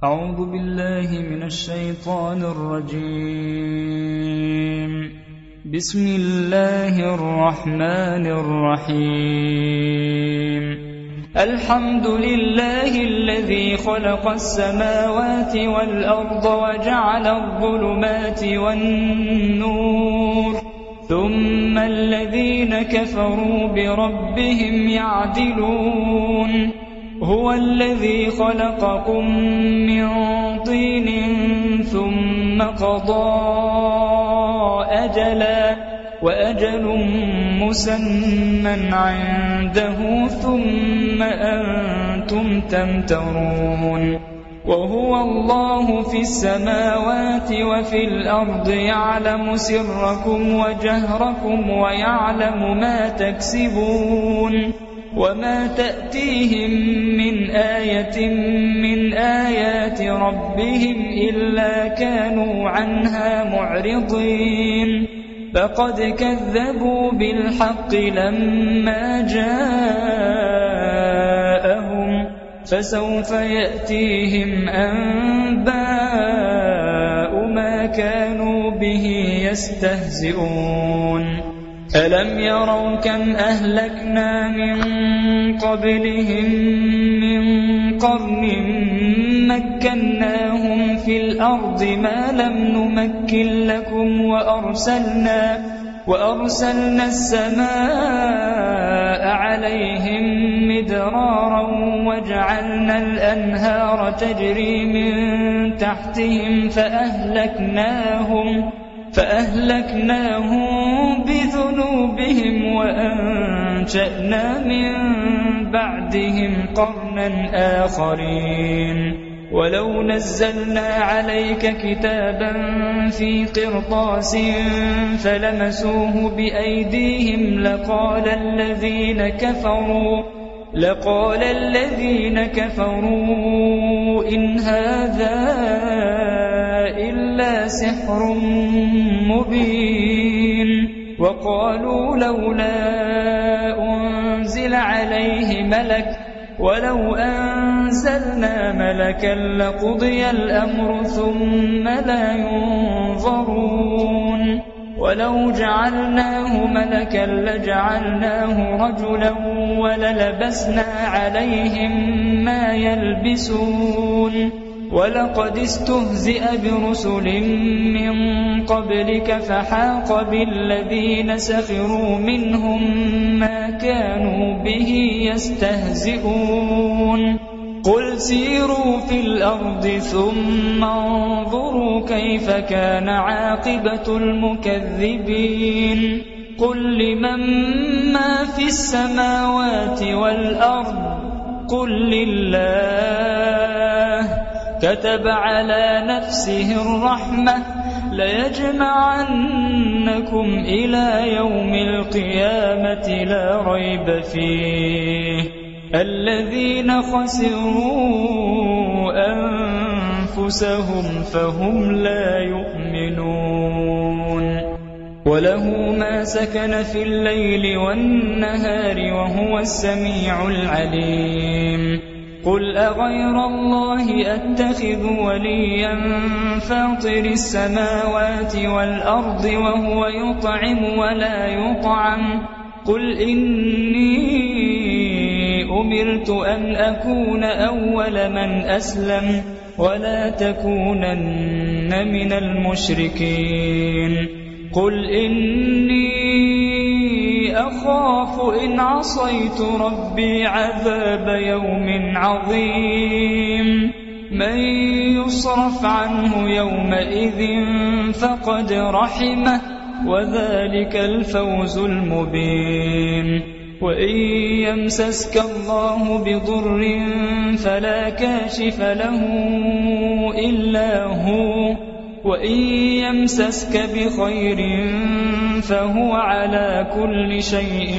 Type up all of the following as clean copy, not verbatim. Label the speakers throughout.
Speaker 1: أعوذ بالله من الشيطان الرجيم. بسم الله الرحمن الرحيم. الحمد لله الذي خلق السماوات والأرض وجعل الظلمات والنور، ثم الذين كفروا بربهم يعدلون. هو الذي خلقكم من طين ثم قضى أجلا وأجل مسمى عنده ثم أنتم تمترون. وهو الله في السماوات وفي الأرض يعلم سركم وجهركم ويعلم ما تكسبون. وما تأتيهم من آية من آيات ربهم إلا كانوا عنها معرضين. فقد كذبوا بالحق لما جاءهم، فسوف يأتيهم أنباء ما كانوا به يستهزئون. ألم يروا كم أهلكنا من قبلهم من قرن مكناهم في الأرض ما لم نمكن لكم، وأرسلنا السماء عليهم مدرارا وجعلنا الأنهار تجري من تحتهم فأهلكناهم بذنوبهم وأنشأنا من بعدهم قرنا آخرين. ولو نزلنا عليك كتابا في قرطاس فلمسوه بأيديهم لقال الذين كفروا إن هذا إلا سحر مبين. وقالوا لولا أنزل عليه ملك، ولو أنزلنا ملكا لقضي الأمر ثم لا ينظرون. ولو جعلناه ملكا لجعلناه رجلا وللبسنا عليهم ما يلبسون. ولقد استهزئ برسل من قبلك فحاق بالذين سخروا منهم ما كانوا به يستهزئون. قل سيروا في الأرض ثم انظروا كيف كان عاقبة المكذبين. قل لمن ما في السماوات والأرض قل لله. كتب على نفسه الرحمة ليجمعنكم إلى يوم القيامة لا ريب فيه. الذين خسروا أنفسهم فهم لا يؤمنون. وله ما سكن في الليل والنهار وهو السميع العليم. قل أغير الله أتخذ وليا فاطر السماوات والأرض وهو يطعم ولا يطعم. قل إني أمرت أن أكون أول من أسلم ولا تكونن من المشركين. قل إني أخاف إن عصيت ربي عذاب يوم عظيم. من يصرف عنه يومئذ فقد رحمه وذلك الفوز المبين. وإن يمسسك الله بضر فلا كاشف له إلا هو، وإن يمسسك بخير فهو على كل شيء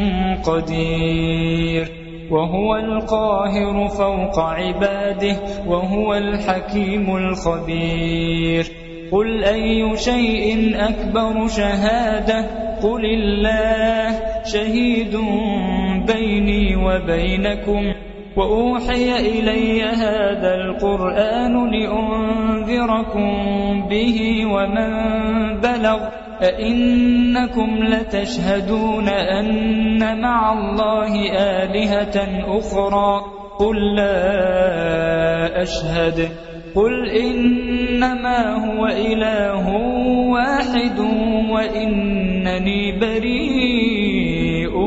Speaker 1: قدير. وهو القاهر فوق عباده وهو الحكيم الخبير. قل أي شيء أكبر شهادة؟ قل الله شهيد بيني وبينكم وأوحي إلي هذا القرآن لأنذركم به ومن بلغ أئنكم لتشهدون أن مع الله آلهة أخرى قل لا أشهد قل إنما هو إله واحد وإنني بريء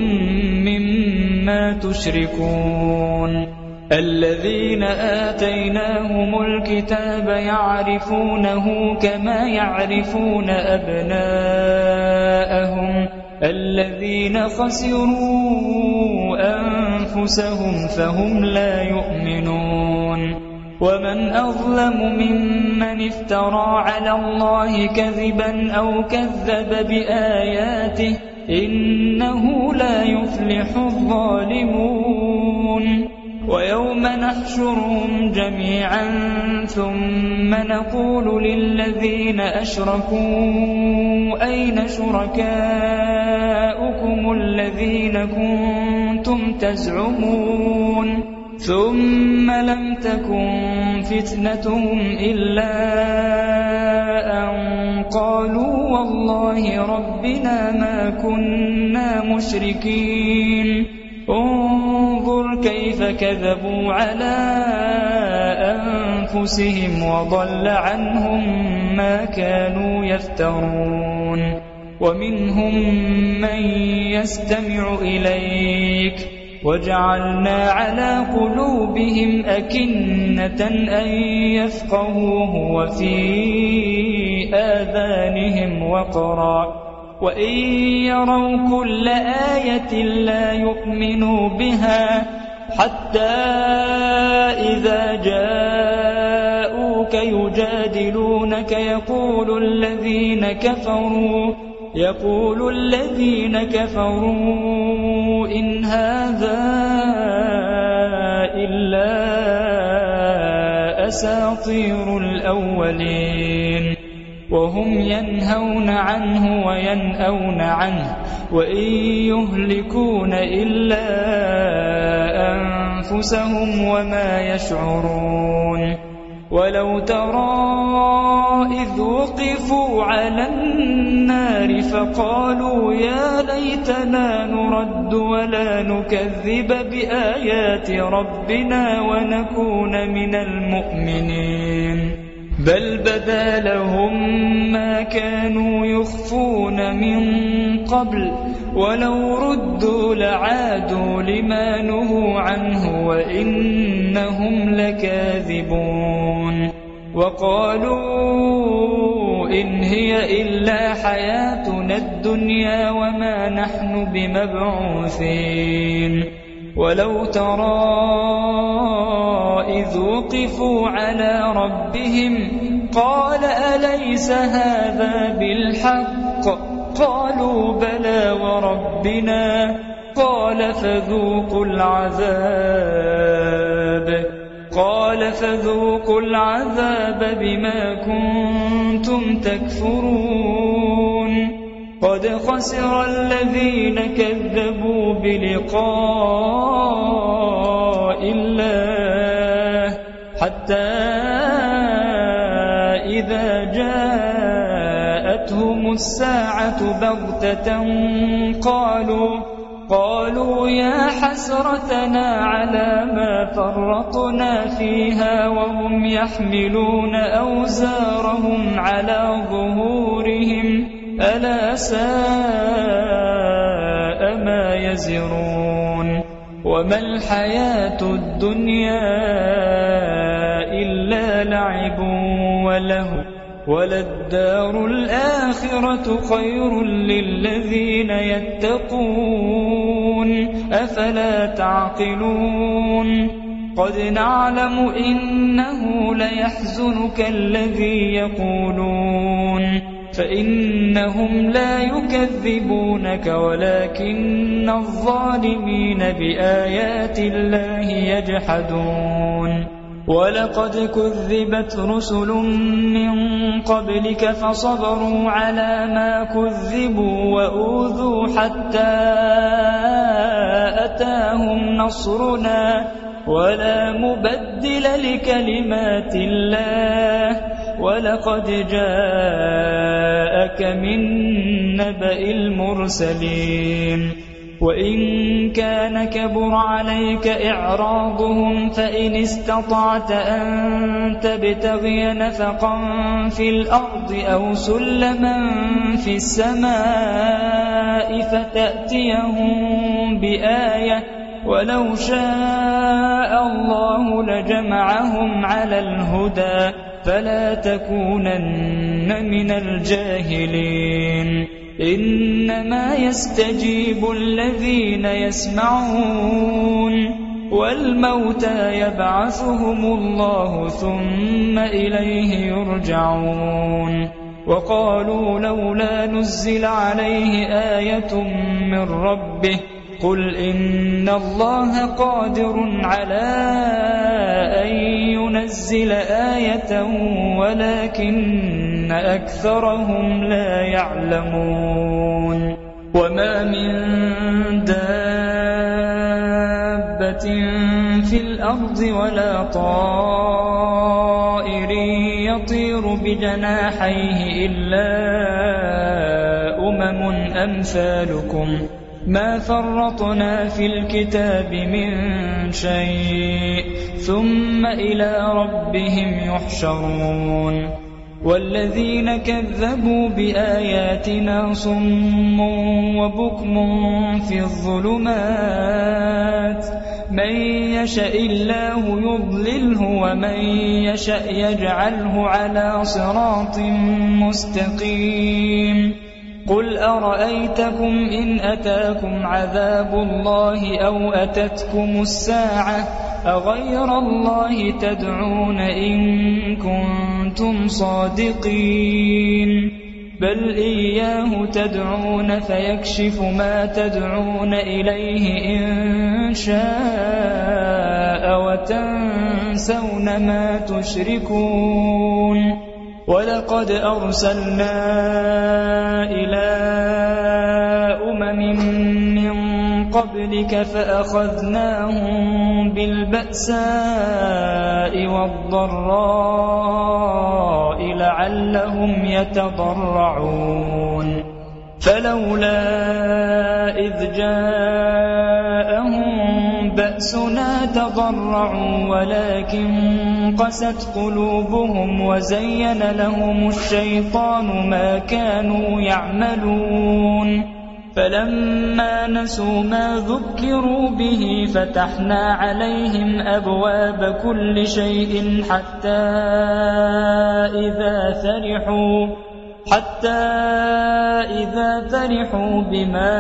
Speaker 1: مما تشركون الذين آتيناهم الكتاب يعرفونه كما يعرفون أبناءهم الذين خسروا أنفسهم فهم لا يؤمنون ومن أظلم ممن افترى على الله كذبا أو كذب بآياته إنه لا يفلح الظالمون ويوم نحشرهم جميعا ثم نقول للذين أشركوا أين شركاؤكم الذين كنتم تزعمون ثم لم تكن فتنتهم إلا أن قالوا والله ربنا ما كنا مشركين انظر كيف كذبوا على أنفسهم وضل عنهم ما كانوا يفترون ومنهم من يستمع إليك وجعلنا على قلوبهم أكنة أن يفقهوه وفي آذانهم وقرا وإن يروا كل آية لا يؤمنوا بها حتى إذا جاءوك يجادلونك يقول الذين كفروا إن هذا إلا أساطير الأولين وهم ينهون عنه وينأون عنه وإن يهلكون إلا أنفسهم وما يشعرون ولو ترى إذ وقفوا على النار فقالوا يا ليتنا نرد ولا نكذب بآيات ربنا ونكون من المؤمنين بل بدا لهم ما كانوا يخفون من قبل ولو ردوا لعادوا لما نهوا عنه وإنهم لكاذبون وقالوا إن هي إلا حياتنا الدنيا وما نحن بمبعوثين ولو ترى إذ وقفوا على ربهم قال أليس هذا بالحق قالوا بلى وربنا قال فذوقوا العذاب بما كنتم تكفرون قد خسر الذين كذبوا بلقاء الله حتى إذا جاءتهم الساعة بغتة قالوا يا حسرتنا على ما فرطنا فيها وهم يحملون أوزارهم على ظهورهم ألا ساء ما يزرون وما الحياة الدنيا إلا لعب ولهو وللدار الآخرة خير للذين يتقون أفلا تعقلون قد نعلم إنه ليحزنك الذي يقولون فإنهم لا يكذبونك ولكن الظالمين بآيات الله يجحدون ولقد كذبت رسل من قبلك فصبروا على ما كذبوا وأوذوا حتى أتاهم نصرنا ولا مبدل لكلمات الله ولقد جاءك من نبأ المرسلين وإن كان كبر عليك إعراضهم فإن استطعت أن تبتغي نفقا في الأرض أو سلما في السماء فتأتيهم بآية ولو شاء الله لجمعهم على الهدى فلا تكونن من الجاهلين إنما يستجيب الذين يسمعون والموتى يبعثهم الله ثم إليه يرجعون وقالوا لولا نزل عليه آية من ربه قل إن الله قادر على أن ينزل آية ولكن أكثرهم لا يعلمون وما من دابة في الأرض ولا طائر يطير بجناحيه إلا أمثالكم ما فرطنا في الكتاب من شيء ثم إلى ربهم يحشرون والذين كذبوا بآياتنا صم وبكم في الظلمات من يشاء الله يضلله ومن يشاء يجعله على صراط مستقيم قل أرأيتكم إن أتاكم عذاب الله أو أتتكم الساعة أغير الله تدعون إن كنتم صادقين بل إياه تدعون فيكشف ما تدعون إليه إن شاء وتنسون ما تشركون ولقد أرسلنا إلى من قبلك فأخذناهم بالبأساء والضراء لعلهم يتضرعون فلولا إذ جاءهم بأسنا تضرعوا ولكن قست قلوبهم وزين لهم الشيطان ما كانوا يعملون فلما نسوا ما ذكروا به فتحنا عليهم أبواب كل شيء حتى إذا فرحوا بما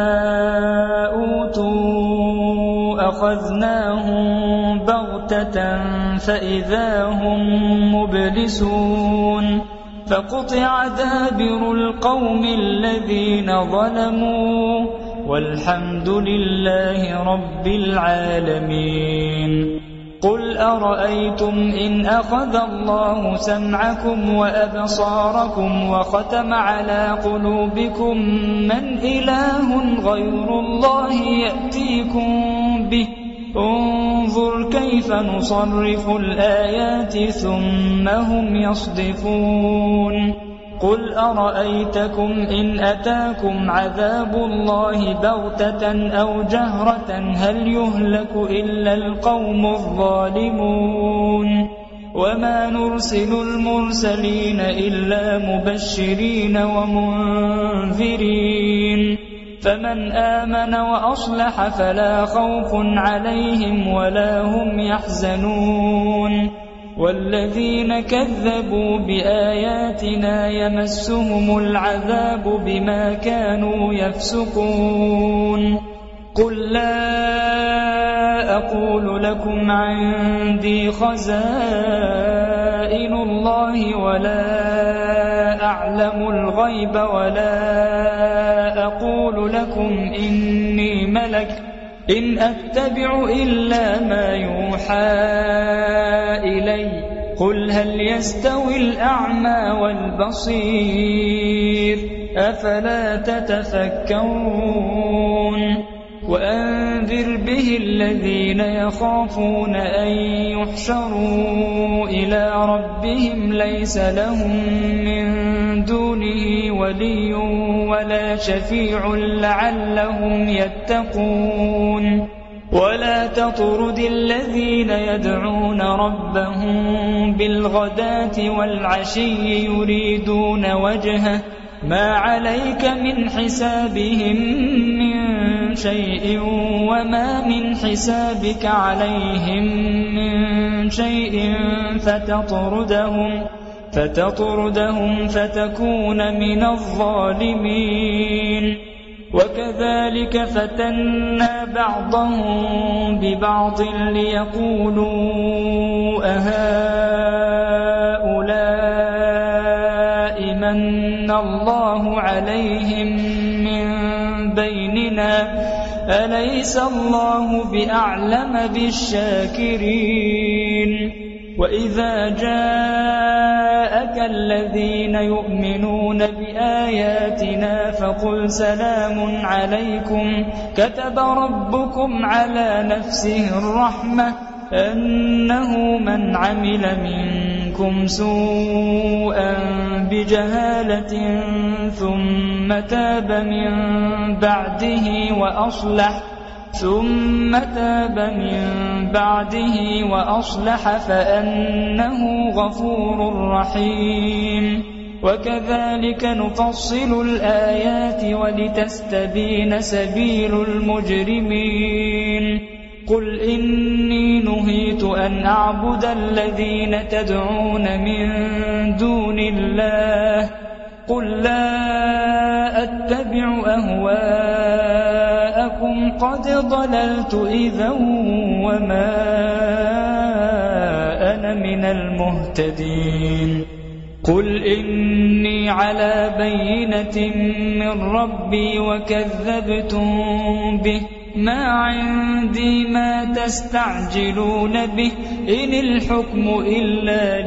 Speaker 1: أوتوا أخذناهم بغتة فإذا هم مبلسون فقطع دابر القوم الذين ظلموا والحمد لله رب العالمين قل أرأيتم إن أخذ الله سمعكم وأبصاركم وختم على قلوبكم من إله غير الله يأتيكم به انظر كيف نصرف الآيات ثم هم يصدفون قل أرأيتكم إن أتاكم عذاب الله بغتة أو جهرة هل يهلك إلا القوم الظالمون وما نرسل المرسلين إلا مبشرين ومنذرين فمن آمن وأصلح فلا خوف عليهم ولا هم يحزنون والذين كذبوا بآياتنا يمسهم العذاب بما كانوا يفسقون قل لا أقول لكم عندي خزائن الله ولا أعلم الغيب ولا أقول لكم إني ملك إن أتبع إلا ما يوحى إلي قل هل يستوي الأعمى والبصير أفلا تتفكرون وأنذر به الذين يخافون أن يحشروا إلى ربهم ليس لهم من دونه ولي ولا شفيع لعلهم يتقون ولا تطرد الذين يدعون ربهم بالغداة والعشي يريدون وجهه ما عليك من حسابهم من شيء وما من حسابك عليهم من شيء فتطردهم فتكون من الظالمين وكذلك فتنا بعضهم ببعض ليقولوا أهؤلاء من الله عليهم من بيننا أليس الله بأعلم بالشاكرين وإذا جاءك الذين يؤمنون بآياتنا فقل سلام عليكم كتب ربكم على نفسه الرحمة أنه من عمل منكم سوءا بجهالة ثم تاب من بعده وأصلح فأنه غفور رحيم وكذلك نفصل الآيات ولتستبين سبيل المجرمين قل إني نهيت أن أعبد الذين تدعون من دون الله قل لا أتبع أهواءكم قد ضللت إذا وما أنا من المهتدين قل إني على بينة من ربي وكذبتم به ما عندي ما تستعجلون به إن الحكم إلا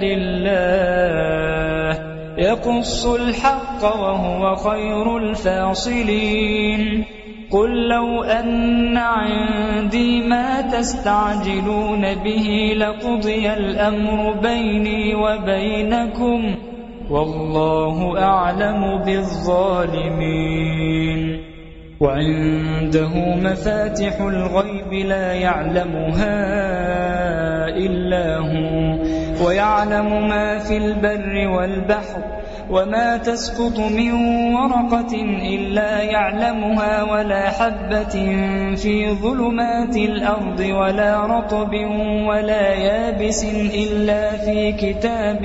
Speaker 1: لله يقص الحق وهو خير الفاصلين قل لو أن عندي ما تستعجلون به لقضي الأمر بيني وبينكم والله أعلم بالظالمين وعنده مفاتح الغيب لا يعلمها إلا هو ويعلم ما في البر والبحر وما تسقط من ورقة إلا يعلمها ولا حبة في ظلمات الأرض ولا رطب ولا يابس إلا في كتاب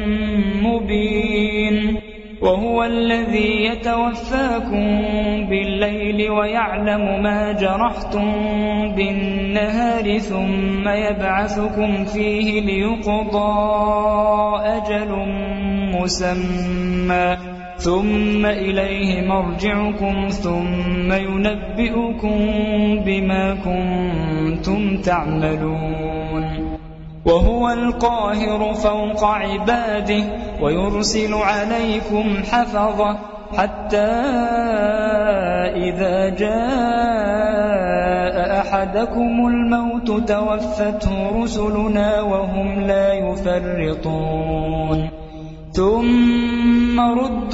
Speaker 1: مبين وهو الذي يتوفاكم بالليل ويعلم ما جرحتم بالنهار ثم يبعثكم فيه ليقضى أجل مسمى ثم إليه مرجعكم ثم ينبئكم بما كنتم تعملون وهو القاهر فوق عباده ويرسل عليكم حفظة حتى إذا جاء أحدكم الموت توفته رسلنا وهم لا يفرطون ثم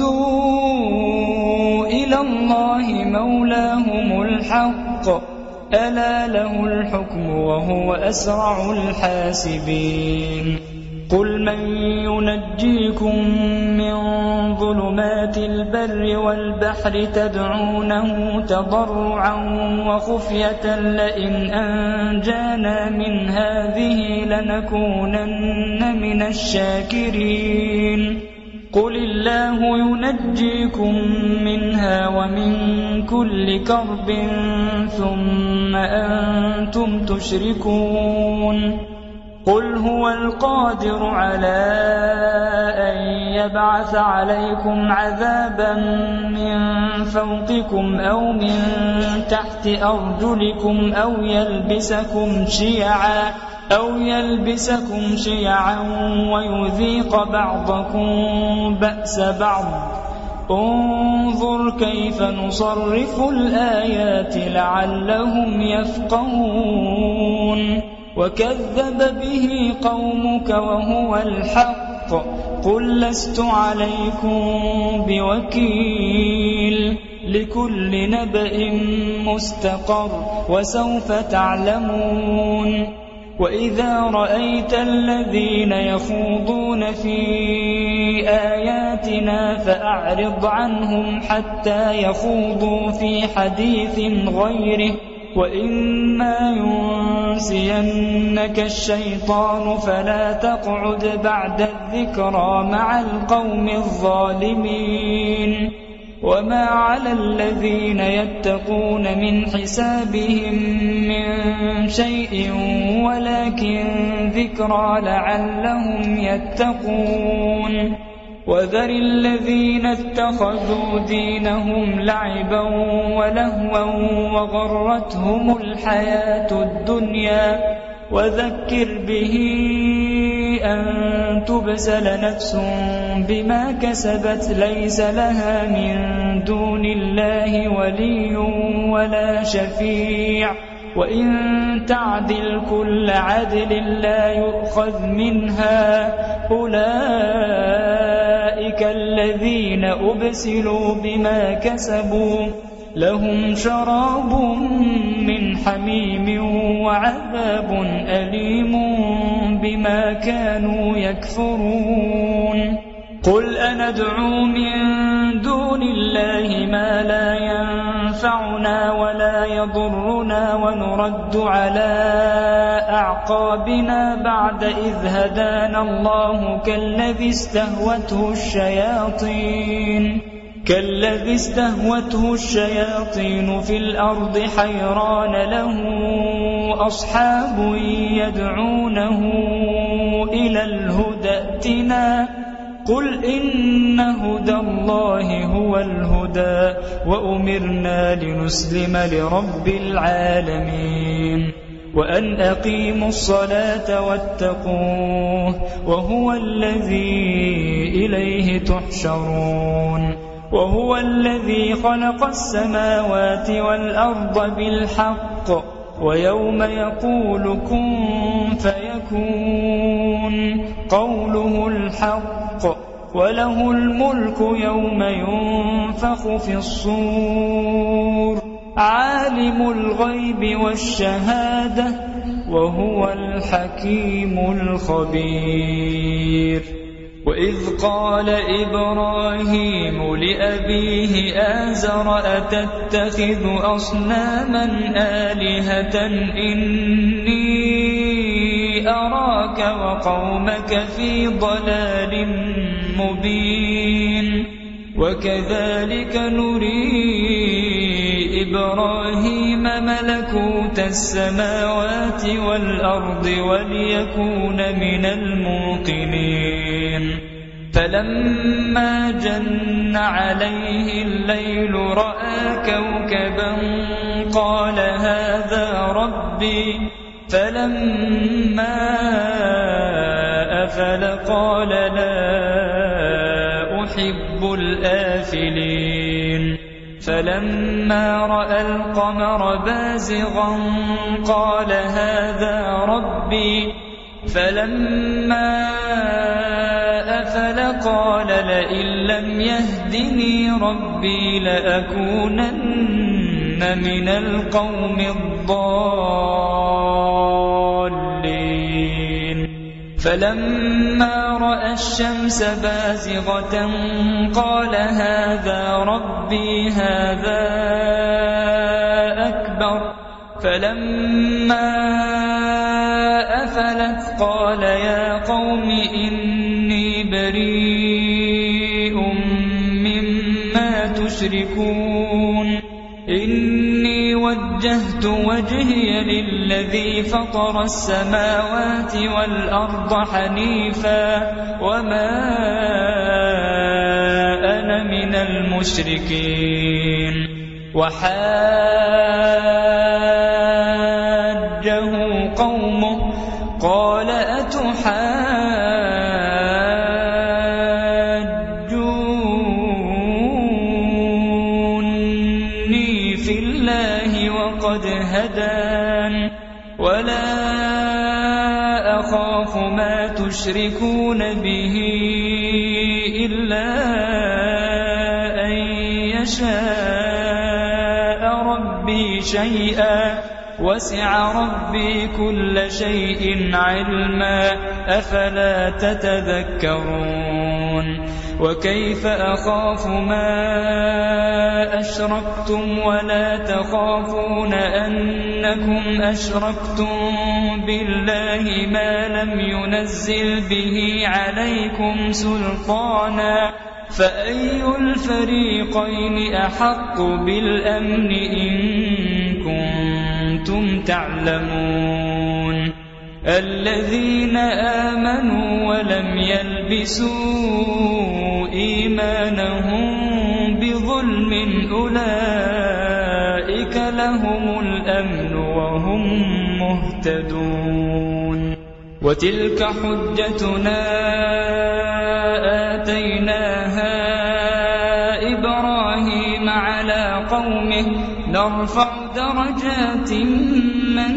Speaker 1: ردوا إلى الله مولاهم الحق ألا له الحكم وهو أسرع الحاسبين قل من ينجيكم من ظلمات البر والبحر تدعونه تضرعا وخفية لئن أنجانا من هذه لنكونن من الشاكرين قل الله ينجيكم منها ومن كل كرب ثم أنتم تشركون قل هو القادر على أن يبعث عليكم عذابا من فوقكم أو من تحت أرجلكم أو يلبسكم شيعا ويذيق بعضكم بأس بعض انظر كيف نصرف الآيات لعلهم يفقهون وكذب به قومك وهو الحق قل لست عليكم بوكيل لكل نبأ مستقر وسوف تعلمون وإذا رأيت الذين يخوضون في آياتنا فأعرض عنهم حتى يخوضوا في حديث غيره وإما ينسينك الشيطان فلا تقعد بعد الذكرى مع القوم الظالمين وما على الذين يتقون من حسابهم من شيء ولكن ذكرى لعلهم يتقون وذر الذين اتخذوا دينهم لعبا ولهوا وغرتهم الحياة الدنيا وذكر به أن تبسل نفس بما كسبت ليس لها من دون الله ولي ولا شفيع وإن تعدل كل عدل لا يؤخذ منها أولئك الذين أبسلوا بما كسبوا لهم شراب من حميم وعذاب أليم بما كانوا يكفرون قل أندعو من دون الله ما لا ينفعنا ولا يضرنا ونرد على أعقابنا بعد إذ هدانا الله كالذي استهوته الشياطين في الأرض حيران له أصحاب يدعونه إلى الهدى ائتنا قل إن هدى الله هو الهدى وأمرنا لنسلم لرب العالمين وأن أقيموا الصلاة واتقوه وهو الذي إليه تحشرون وهو الذي خلق السماوات والأرض بالحق ويوم يقول كن فيكون قوله الحق وله الملك يوم ينفخ في الصور عالم الغيب والشهادة وهو الحكيم الخبير وإذ قال إبراهيم لأبيه آزر أتتخذ أصناما آلهة إني أراك وقومك في ضلال مبين وكذلك نري إبراهيم ملكوت السماوات والأرض وليكون من الموقنين فلما جن عليه الليل رأى كوكبا قال هذا ربي فلما أفل قال لا أحب الآفلين فلما رأى القمر بازغا قال هذا ربي فلما أفل قال لئن لم يهدني ربي لأكونن من القوم الضالين فلما رأى الشمس بازغة قال هذا ربي هذا أكبر فلما أفلت قال يا قوم إني بريء مما تشركون إني وجهت وجهي للذي فطر السماوات والأرض حنيفا وما أنا من المشركين وحاجه قومه قال تشركون به إلا أن يشاء ربي شيئا وسع ربي كل شيء علما أفلا تتذكرون وكيف أخاف ما أشركتم ولا تخافون أنكم أشركتم بالله ما لم ينزل به عليكم سلطانا فأي الفريقين أحق بالأمن إن كنتم تعلمون الذين آمنوا ولم يلبسوا إيمانهم بظلم أولئك لهم الأمن وهم مهتدون وتلك حجتنا آتيناها إبراهيم على قومه نرفع درجات من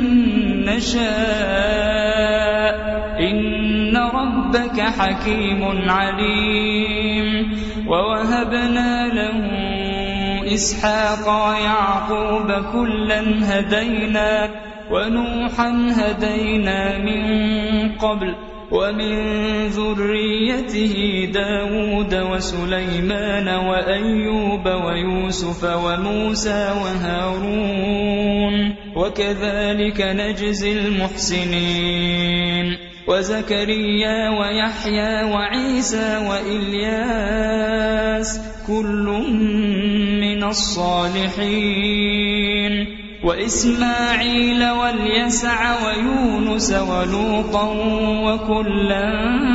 Speaker 1: نشاء إن ربك حكيم عليم ووهبنا له إسحاق ويعقوب كلا هدينا ونوحا هدينا من قبل ومن ذريته داود وسليمان وأيوب ويوسف وموسى وهارون وكذلك نجزي المحسنين وزكريا ويحيى وعيسى وإلياس كل من الصالحين وإسماعيل واليسع ويونس ولوطا وكلا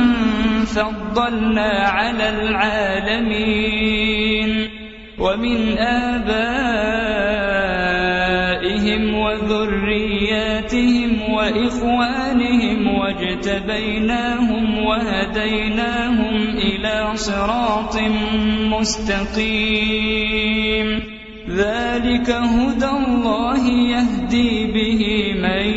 Speaker 1: فضلنا على العالمين ومن آبائهم وذرياتهم وإخوانهم واجتبيناهم وهديناهم إلى صراط مستقيم ذلك هدى الله يهدي به من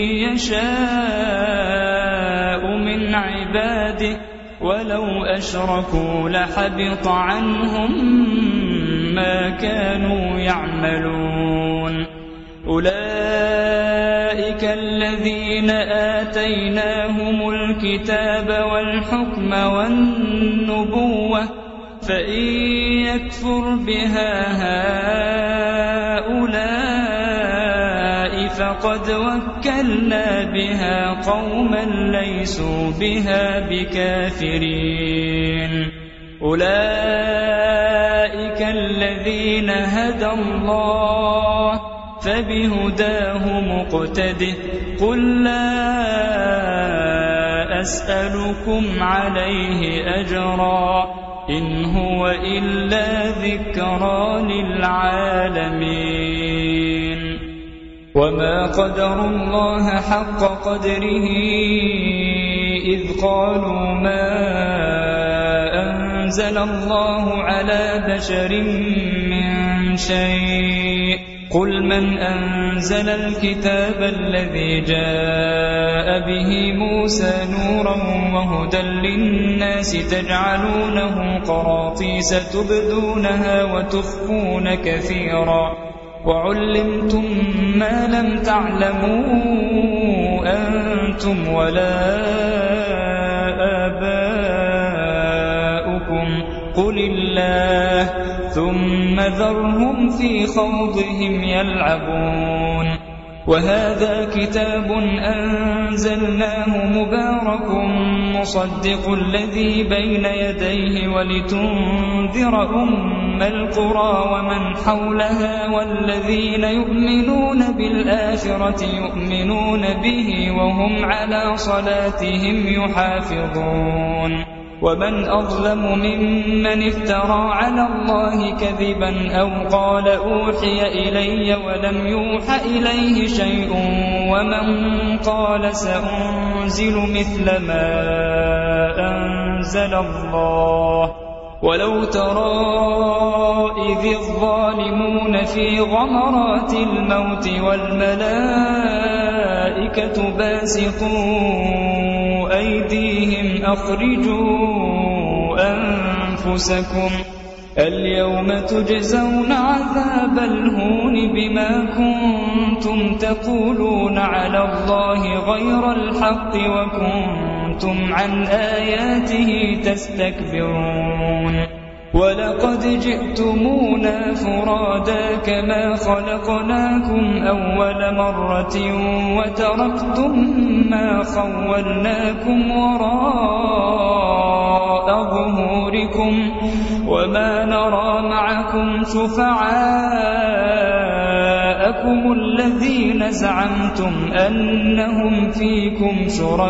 Speaker 1: يشاء من عباده ولو أشركوا لحبط عنهم ما كانوا يعملون أولئك الذين آتيناهم الكتاب والحكم والنبوة فإن يكفر بها هؤلاء فقد وكلنا بها قوما ليسوا بها بكافرين أولئك الذين هدى الله فبهداه مقتده قل لا أسألكم عليه أجرا إن هو إلا ذكرى للعالمين وما قدروا الله حق قدره إذ قالوا ما أنزل الله على بشر من شيء قل من أنزل الكتاب الذي جاء به موسى نورا وهدى للناس تجعلونه قراطيس تبدونها وتخفون كثيرا وعلمتم ما لم تعلموا أنتم ولا آباؤكم قل الله ثم ذرهم في خوضهم يلعبون وهذا كتاب أنزلناه مبارك مصدق الذي بين يديه ولتنذر أم القرى ومن حولها والذين يؤمنون بالآخرة يؤمنون به وهم على صلاتهم يحافظون ومن أظلم ممن افترى على الله كذبا أو قال أوحي إلي ولم يوح إليه شيء ومن قال سأنزل مثل ما أنزل الله ولو ترى إذ الظالمون في غمرات الموت والملائكة باسطوا أيديهم أخرجوا أنفسكم اليوم تجزون عذاب الهون بما كنتم تقولون على الله غير الحق وكنتم عن آياته تستكبرون ولقد جئتمونا فرادا كما خلقناكم أول مرة وتركتم ما خولناكم وراء ظهوركم وما نرى معكم شفعاءكم الذين زعمتم أنهم فيكم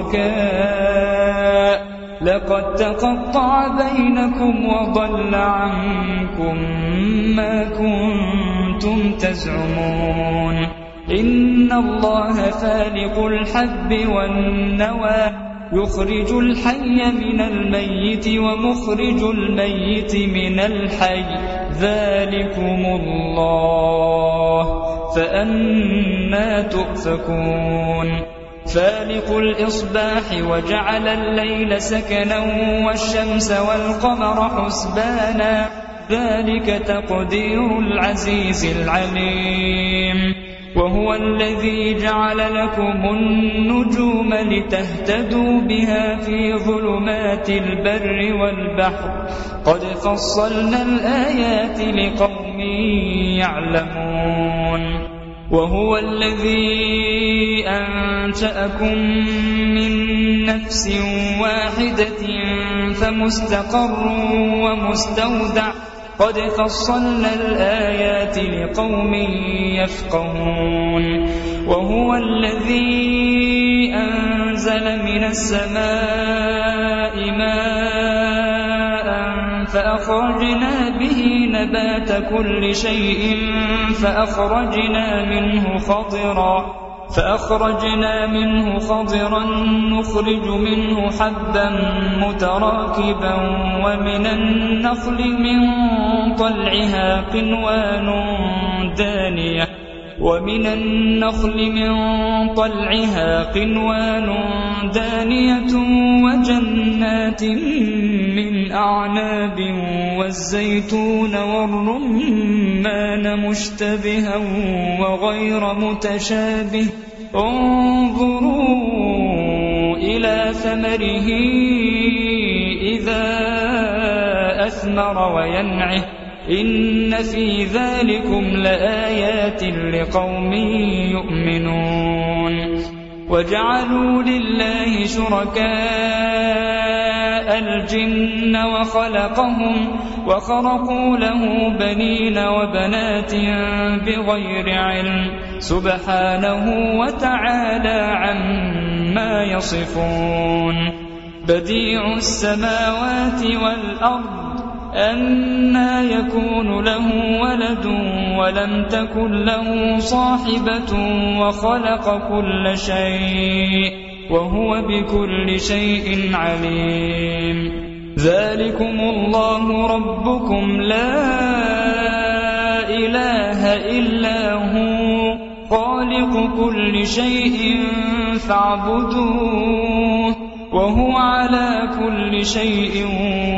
Speaker 1: شركاء لقد تقطع بينكم وضل عنكم ما كنتم تزعمون إن الله فالق الحب والنوى يخرج الحي من الميت ومخرج الميت من الحي ذلكم الله فأنى تؤفكون فالق الإصباح وجعل الليل سكنا والشمس والقمر حسبانا ذلك تقدير العزيز العليم وهو الذي جعل لكم النجوم لتهتدوا بها في ظلمات البر والبحر قد فصلنا الآيات لقوم يعلمون وهو الذي أنشأكم من نفس واحدة فمستقر ومستودع قد فصلنا الآيات لقوم يفقهون وهو الذي أنزل من السماء ماء فأخرجنا به نبات كل شيء فأخرجنا منه خضرا نخرج منه حبا متراكبا ومن النخل من طلعها قنوان دانية وجنات من أعناب والزيتون والرمان مشتبها وغير متشابه انظروا إلى ثمره إذا أثمر وينعه إن في ذلكم لآيات لقوم يؤمنون وجعلوا لله شركاء الجن وخرقوا له بنين وبنات بغير علم سبحانه وتعالى عما يصفون بديع السماوات والأرض أنى يكون له ولد ولم تكن له صاحبة وخلق كل شيء وهو بكل شيء عليم ذلكم الله ربكم لا إله إلا هو خالق كل شيء فاعبدوه وهو على كل شيء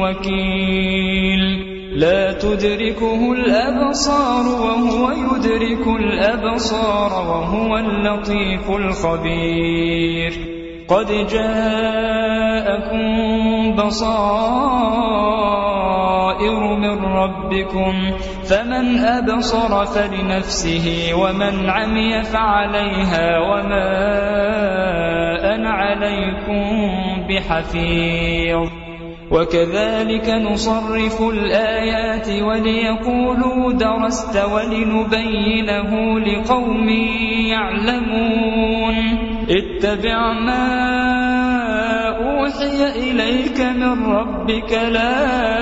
Speaker 1: وكيل لا تدركه الأبصار وهو يدرك الأبصار وهو اللطيف الخبير قد جاءكم بصائر من ربكم فمن أبصر فلنفسه ومن عمي فعليها وما أنا عليكم بحفيظ وكذلك نصرف الآيات وليقولوا درست ولنبينه لقوم يعلمون اتبع ما أوحي إليك من ربك لا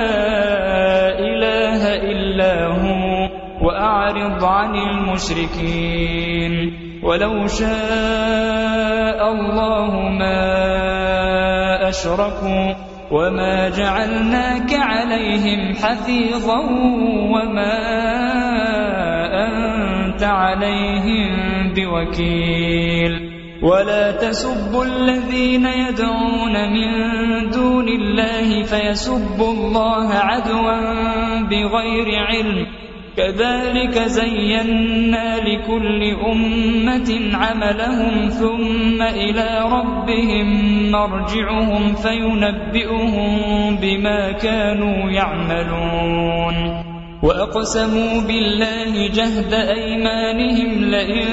Speaker 1: إله إلا هو وأعرض عن المشركين ولو شاء الله ما أشركوا وما جعلناك عليهم حفيظا وما أنت عليهم بوكيل ولا تسبوا الذين يدعون من دون الله فيسبوا الله عدوا بغير علم كذلك زينا لكل أمة عملهم ثم إلى ربهم مرجعهم فينبئهم بما كانوا يعملون وأقسموا بالله جهد أيمانهم لئن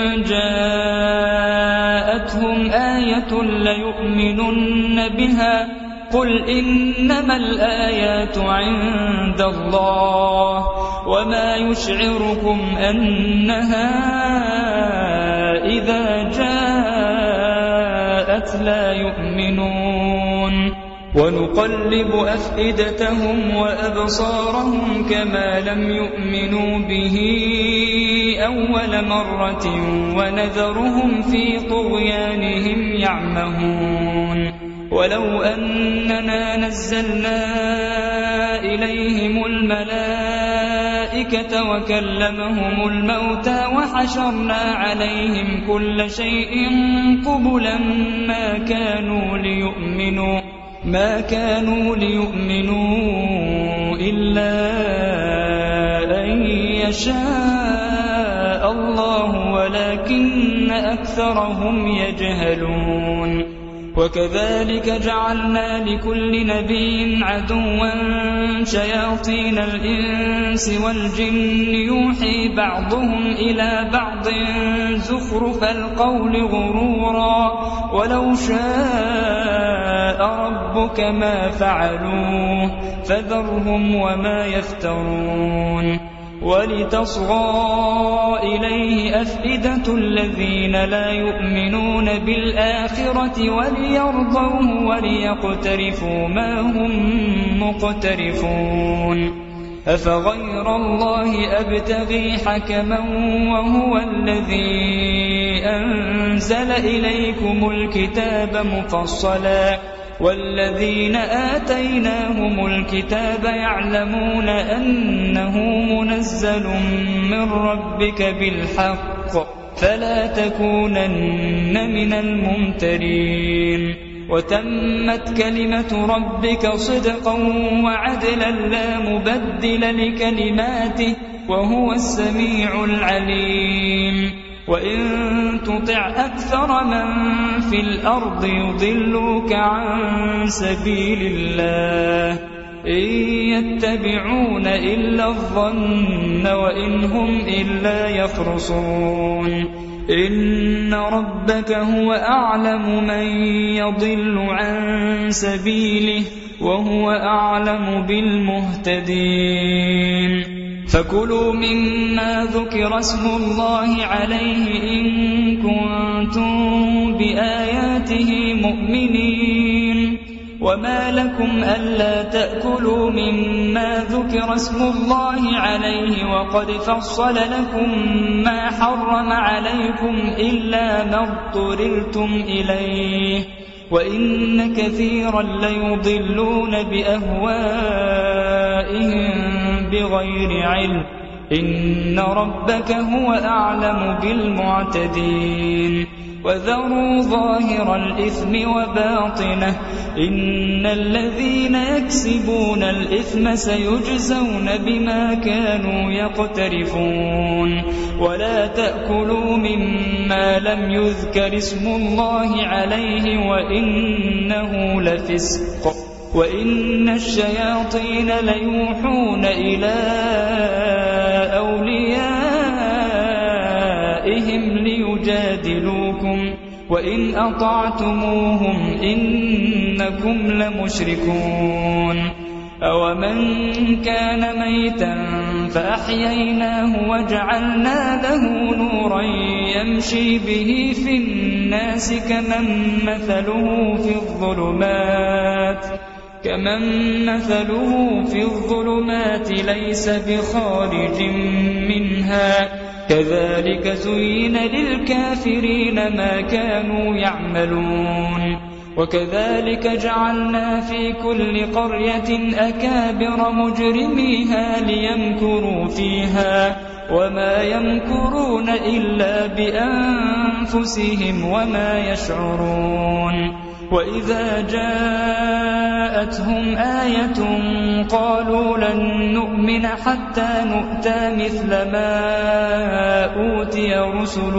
Speaker 1: جاءتهم آية ليؤمنن بها قل إنما الآيات عند الله وما يشعركم أنها إذا جاءت لا يؤمنون ونقلب أفئدتهم وأبصارهم كما لم يؤمنوا به أول مرة ونذرهم في طغيانهم يعمهون ولو أننا نزلنا إليهم الملائكة وكلمهم الموتى وحشرنا عليهم كل شيء قبلا ما كانوا ليؤمنوا إلا أن يشاء الله ولكن أكثرهم يجهلون وكذلك جعلنا لكل نبي عدوا شياطين الإنس والجن يوحي بعضهم إلى بعض زخرف القول غرورا ولو شاء ربك ما فعلوه فذرهم وما يفترون ولتصغى إليه أفئدة الذين لا يؤمنون بالآخرة وليرضوه وليقترفوا ما هم مقترفون أفغير الله أبتغي حكما وهو الذي أنزل إليكم الكتاب مفصلا والذين آتيناهم الكتاب يعلمون أنه منزل من ربك بالحق فلا تكونن من الممترين وتمت كلمة ربك صدقا وعدلا لا مبدل لكلماته وهو السميع العليم وإن تطع أكثر من في الأرض يضلوك عن سبيل الله إن يتبعون إلا الظن وإن هم إلا يخرصون إن ربك هو أعلم من يضل عن سبيله وهو أعلم بالمهتدين فكلوا مما ذكر اسم الله عليه إن كنتم بآياته مؤمنين وما لكم ألا تأكلوا مما ذكر اسم الله عليه وقد فصل لكم ما حرم عليكم إلا ما اضطررتم إليه وإن كثيرا ليضلون بأهوائهم بغير علم إن ربك هو أعلم بالمعتدين وذروا ظاهر الإثم وباطنه إن الذين يكسبون الإثم سيجزون بما كانوا يقترفون ولا تأكلوا مما لم يذكر اسم الله عليه وإنه لفسق وإن الشياطين ليوحون إلى أوليائهم ليجادلوكم وإن أطعتموهم إنكم لمشركون أومن كان ميتا فأحييناه وجعلنا له نورا يمشي به في الناس كمن مثله في الظلمات ليس بخارج منها كذلك زين للكافرين ما كانوا يعملون وكذلك جعلنا في كل قرية أكابر مجرميها ليمكروا فيها وما يمكرون إلا بأنفسهم وما يشعرون وإذا جاءتهم آية قالوا لن نؤمن حتى نؤتى مثل ما أوتي رسل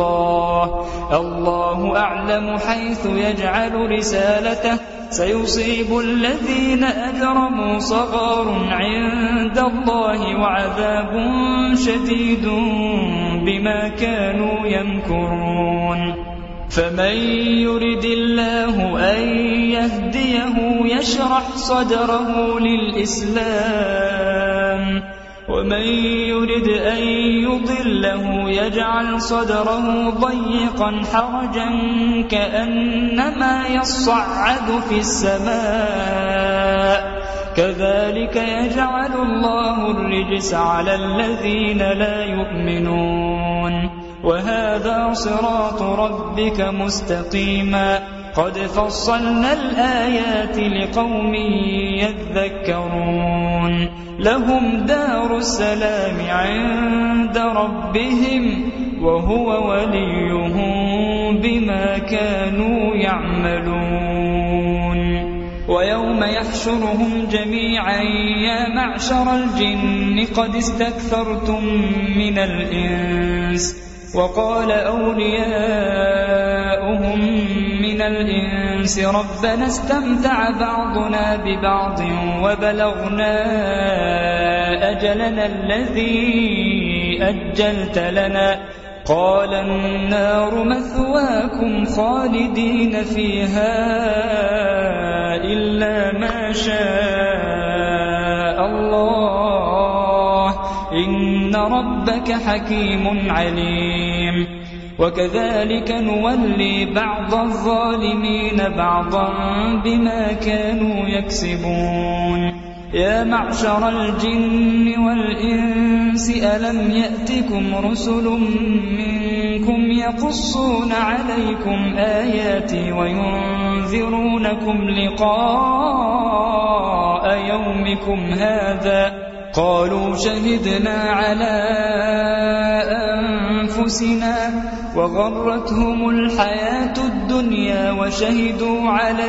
Speaker 1: الله أعلم حيث يجعل رسالته سيصيب الذين أجرموا صغار عند الله وعذاب شديد بما كانوا يمكرون فمن يرد الله أن يهديه يشرح صدره للإسلام ومن يرد أن يضله يجعل صدره ضيقا حرجا كأنما يصعد في السماء كذلك يجعل الله الرجس على الذين لا يؤمنون وهذا صراط ربك مستقيما قد فصلنا الآيات لقوم يذكرون لهم دار السلام عند ربهم وهو وليهم بما كانوا يعملون ويوم يحشرهم جميعا يا معشر الجن قد استكثرتم من الإنس وقال أولياؤهم من الإنس ربنا استمتع بعضنا ببعض وبلغنا أجلنا الذي أجلت لنا قال النار مثواكم خالدين فيها إلا ما شاء الله إن ربك حكيم عليم وكذلك نولي بعض الظالمين بعضا بما كانوا يكسبون يا معشر الجن والإنس ألم يأتكم رسل منكم يقصون عليكم آياتي وينذرونكم لقاء يومكم هذا قالوا شهدنا على أنفسنا وغرتهم الحياة الدنيا وشهدوا على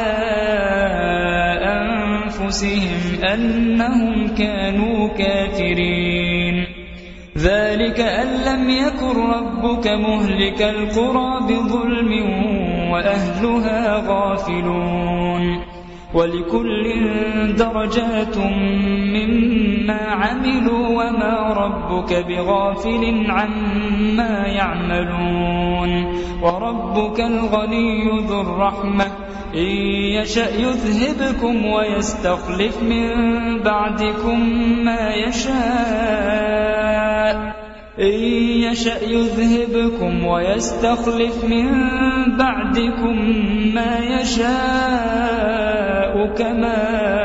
Speaker 1: أنفسهم أنهم كانوا كافرين ذلك أن لم يكن ربك مهلك القرى بظلم وأهلها غافلون ولكل درجات مما عملوا وما ربك بغافل عما يعملون وربك الغني ذو الرحمة إن يشأ يذهبكم ويستخلف من بعدكم ما يشاء إن يشأ يذهبكم ويستخلف من بعدكم ما يشاء كما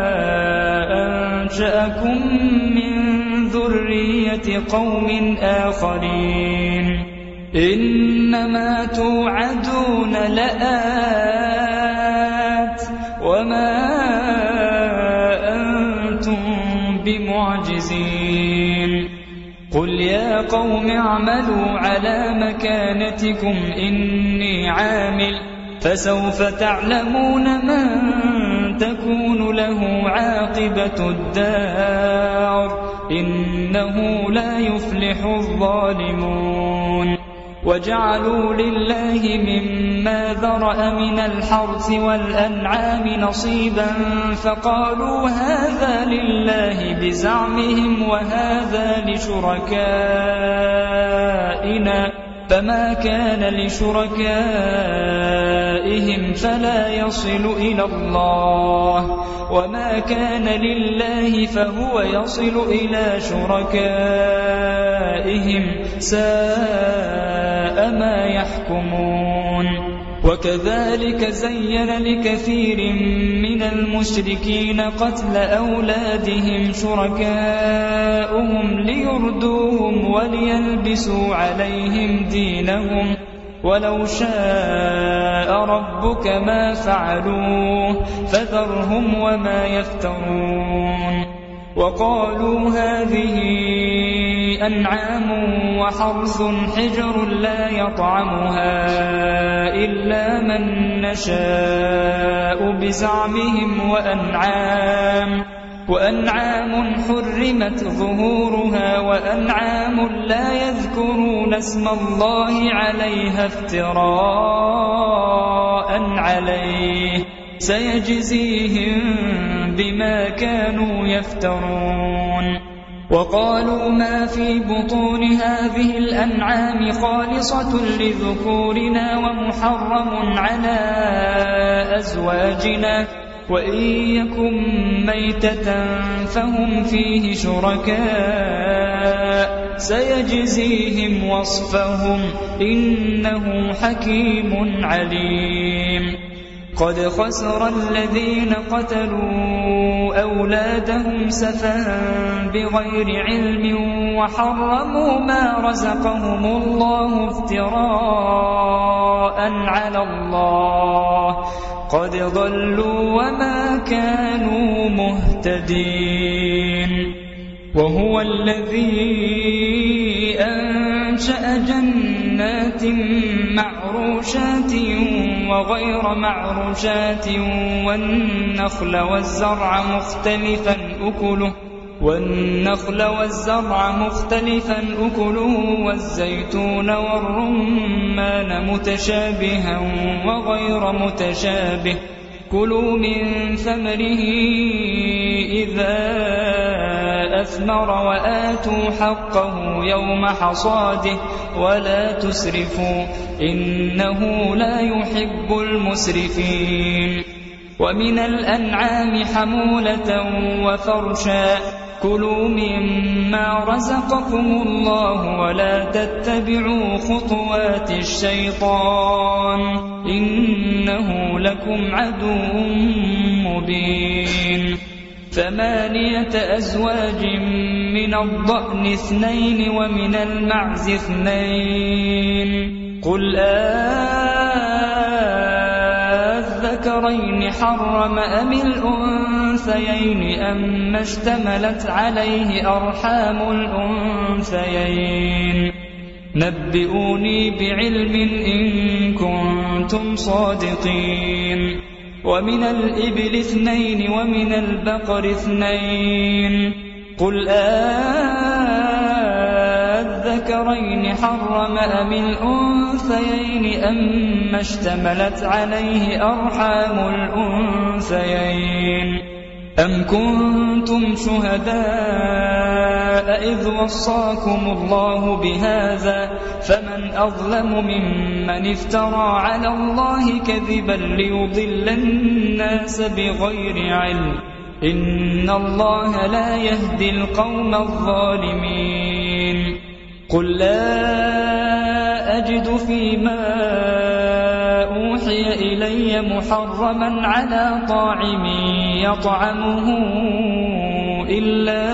Speaker 1: أنشأكم من ذرية قوم آخرين إنما توعدون لآت وما أنتم بمعجزين قل يا قوم اعملوا على مكانتكم إني عامل فسوف تعلمون من تكون له عاقبة الدار إنه لا يفلح الظالمون وجعلوا لله مما ذرأ من الحرث والأنعام نصيبا فقالوا هذا لله بزعمهم وهذا لشركائنا فما كان لشركائهم فلا يصل إلى الله وما كان لله فهو يصل إلى شركائهم ساء ما يحكمون وكذلك زين لكثير من المشركين قتل أولادهم شركاؤهم ليردوهم وليلبسوا عليهم دينهم ولو شاء ربك ما فعلوه فذرهم وما يفترون وقالوا هذه أنعام وحرث حجر لا يطعمها إلا من نشاء بزعمهم وأنعام حرمت ظهورها وأنعام لا يذكرون اسم الله عليها افتراء عليه سيجزيهم بما كانوا يفترون وقالوا ما في بطون هذه الأنعام خالصة لذكورنا ومحرم على أزواجنا وإن يكن ميتة فهم فيه شركاء سيجزيهم وصفهم إنه حكيم عليم قد خسر الذين قتلوا أولادهم سفها بغير علم وحرموا ما رزقهم الله افتراء على الله قد ضلوا وما كانوا مهتدين وهو الذي أنشأ جنات معروشات وغير معروشات والنخل والزرع مختلفا أكله والزيتون والرمان متشابها وغير متشابه كلوا من ثمره إذا أثمر وآتوا حقه يوم حصاده ولا تسرفوا إنه لا يحب المسرفين ومن الأنعام حمولة وفرشا كلوا مما رزقكم الله ولا تتبعوا خطوات الشيطان إنه لكم عدو مبين 8 أزواج من الضأن 2 ومن المعز 2 قل الذكرين حرم أم الأنثيين أم اشتملت عليه أرحام الأنثيين نبئوني بعلم إن كنتم صادقين ومن الإبل 2 ومن البقر 2 قل الذكرين حرم أم الأنثيين أم اشتملت عليه أرحام الأنثيين أم كنتم شهداء إذ وصاكم الله بهذا فمن أظلم ممن افترى على الله كذبا ليضل الناس بغير علم إن الله لا يهدي القوم الظالمين قل لا أجد فيما أوحي إلي محرما على طاعم يطعمه إلا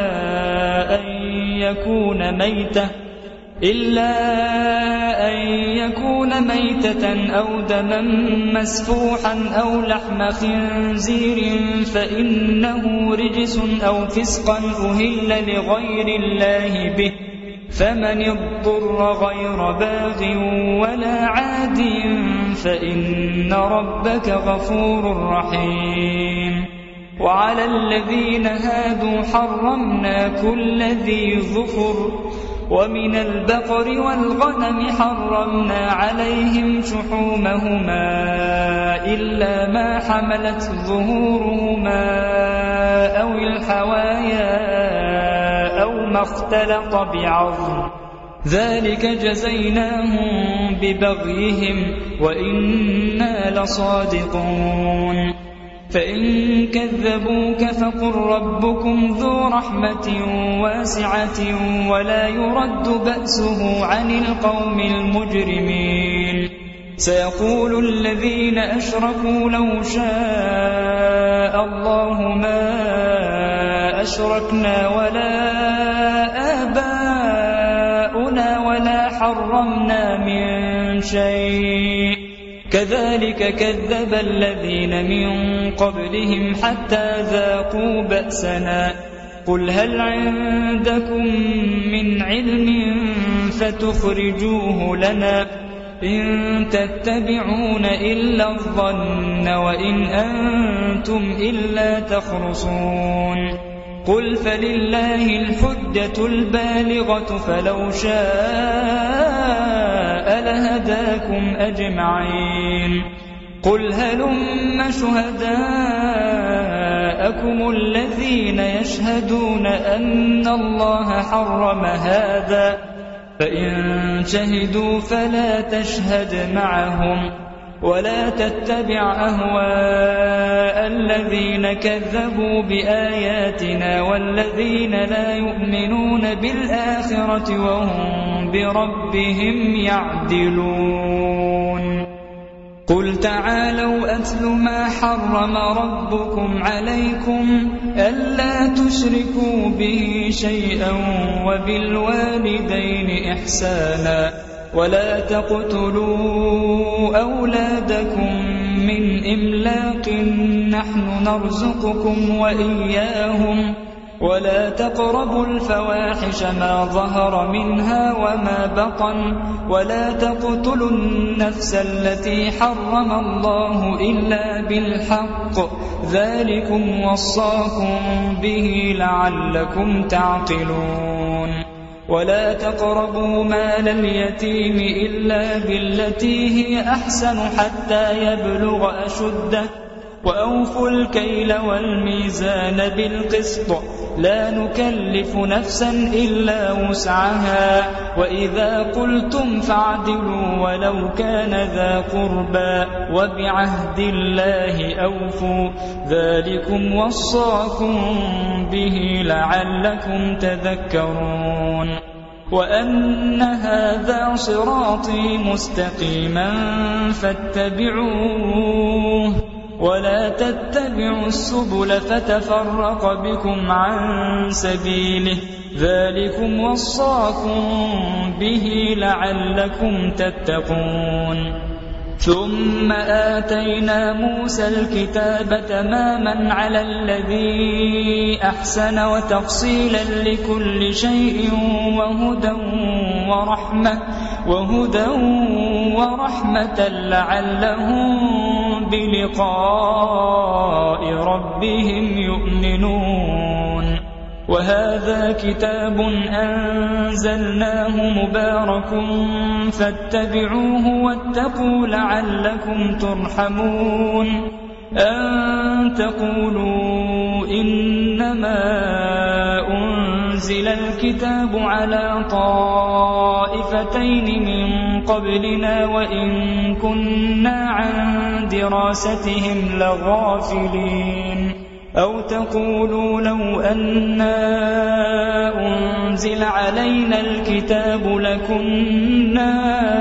Speaker 1: أن يكون ميتة أو دما مسفوحا أو لحم خنزير فإنه رجس أو فسقا أهل لغير الله به فمن اضطر غير باغ ولا عاد فإن ربك غفور رحيم وعلى الذين هادوا حرمنا كل ذي ظفر ومن البقر والغنم حرمنا عليهم شحومهما إلا ما حملت ظهورهما أو الحوايا أو ما اختلط بعظم ذلك جزيناهم ببغيهم وإنا لصادقون فإن كذبوك فقل ربكم ذو رحمة واسعة ولا يرد بأسه عن القوم المجرمين سيقول الذين أشركوا لو شاء الله ما أشركنا ولا آباؤنا ولا حرمنا من شيء كذلك كذب الذين من قبلهم حتى ذاقوا بأسنا قل هل عندكم من علم فتخرجوه لنا إن تتبعون إلا الظن وإن أنتم إلا تخرصون قل فلله الحجة البالغة فلو شاء لهداكم أجمعين قل هلم شهداءكم الذين يشهدون أن الله حرم هذا فإن شهدوا فلا تشهد معهم ولا تتبع أهواء الذين كذبوا بآياتنا والذين لا يؤمنون بالآخرة وهم بربهم يعدلون قل تعالوا أتل ما حرم ربكم عليكم ألا تشركوا به شيئا وبالوالدين إحسانا ولا تقتلوا أولادكم من إملاق نحن نرزقكم وإياهم ولا تقربوا الفواحش ما ظهر منها وما بطن ولا تقتلوا النفس التي حرم الله إلا بالحق ذلكم وصاكم به لعلكم تعقلون ولا تقربوا مال اليتيم إلا بالتي هي أحسن حتى يبلغ أشده وأوفوا الكيل والميزان بالقسط لا نكلف نفسا إلا وسعها وإذا قلتم فاعدلوا ولو كان ذا قربى وبعهد الله أوفوا ذلكم وصاكم به لعلكم تذكرون وأن هذا صراطي مستقيما فاتبعوه ولا تتبعوا السبل فتفرق بكم عن سبيله ذلكم وصاكم به لعلكم تتقون ثم آتينا موسى الكتاب تماما على الذي أحسن وتفصيلا لكل شيء وهدى ورحمة لعلهم بلقاء ربهم يؤمنون وهذا كتاب أنزلناه مبارك فاتبعوه واتقوا لعلكم ترحمون أن تقولوا إنما أنزل الكتاب على طائفتين من قبلنا وإن كنا عن دراستهم لغافلين أو تقولوا لو أنا أنزل علينا الكتاب لكنا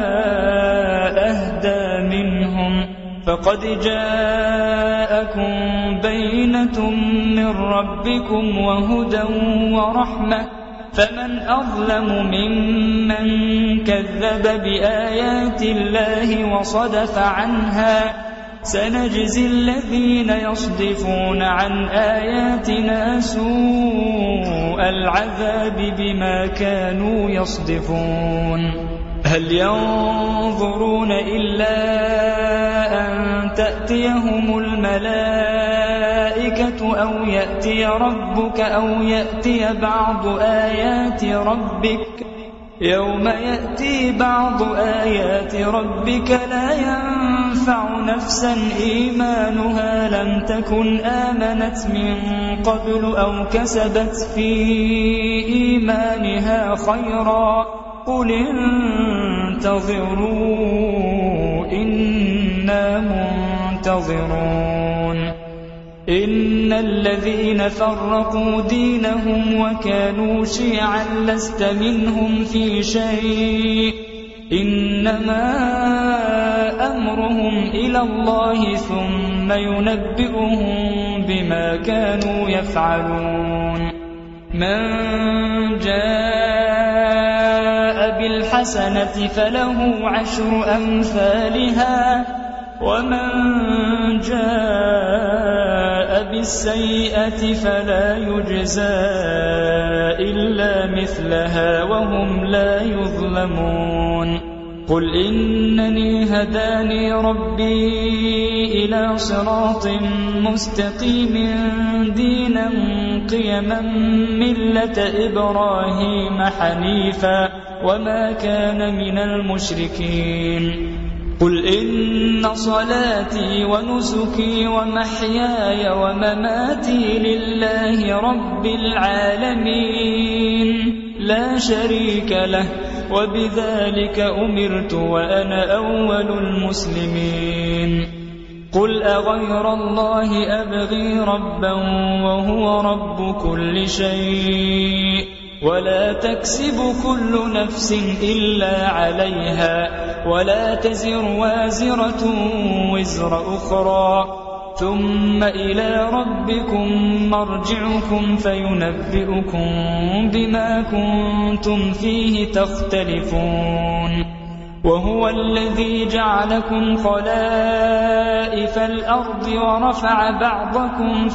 Speaker 1: أهدى منهم فقد جاءكم بينة من ربكم وهدى ورحمة فمن أظلم ممن كذب بآيات الله وصدف عنها سنجزي الذين يصدفون عن آياتنا سوء العذاب بما كانوا يصدفون هل ينظرون إلا أن تأتيهم الملائكة أو يأتي ربك أو يأتي بعض آيات ربك يوم يأتي بعض آيات ربك لا ينفع نفسا إيمانها لم تكن آمنت من قبل أو كسبت في إيمانها خيرا قل انتظروا إنا منتظرون إن الذين فرقوا دينهم وكانوا شيعا لست منهم في شيء إنما أمرهم إلى الله ثم ينبئهم بما كانوا يفعلون من جاء بالحق الحسنة فله 10 أمثالها ومن جاء بالسيئة فلا يجزى إلا مثلها وهم لا يظلمون قل إنني هداني ربي إلى صراط مستقيم دينا قيما ملة إبراهيم حنيفا وما كان من المشركين قل إن صلاتي ونسكي ومحياي ومماتي لله رب العالمين لا شريك له وبذلك أمرت وأنا أول المسلمين قل أغير الله أبغي ربا وهو رب كل شيء ولا تكسب كل نفس إلا عليها ولا تزر وازرة وزر أخرى ثم إلى ربكم مرجعكم فينبئكم بما كنتم فيه تختلفون وهو الذي جعلكم خلائف الأرض ورفع بعضكم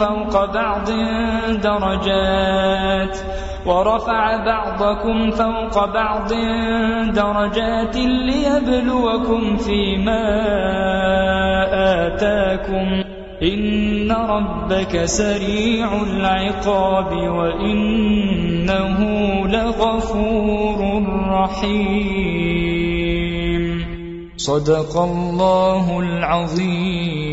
Speaker 1: فوق بعض درجات ليبلوكم فيما آتاكم إن ربك سريع العقاب وإنه لغفور رحيم صدق الله العظيم.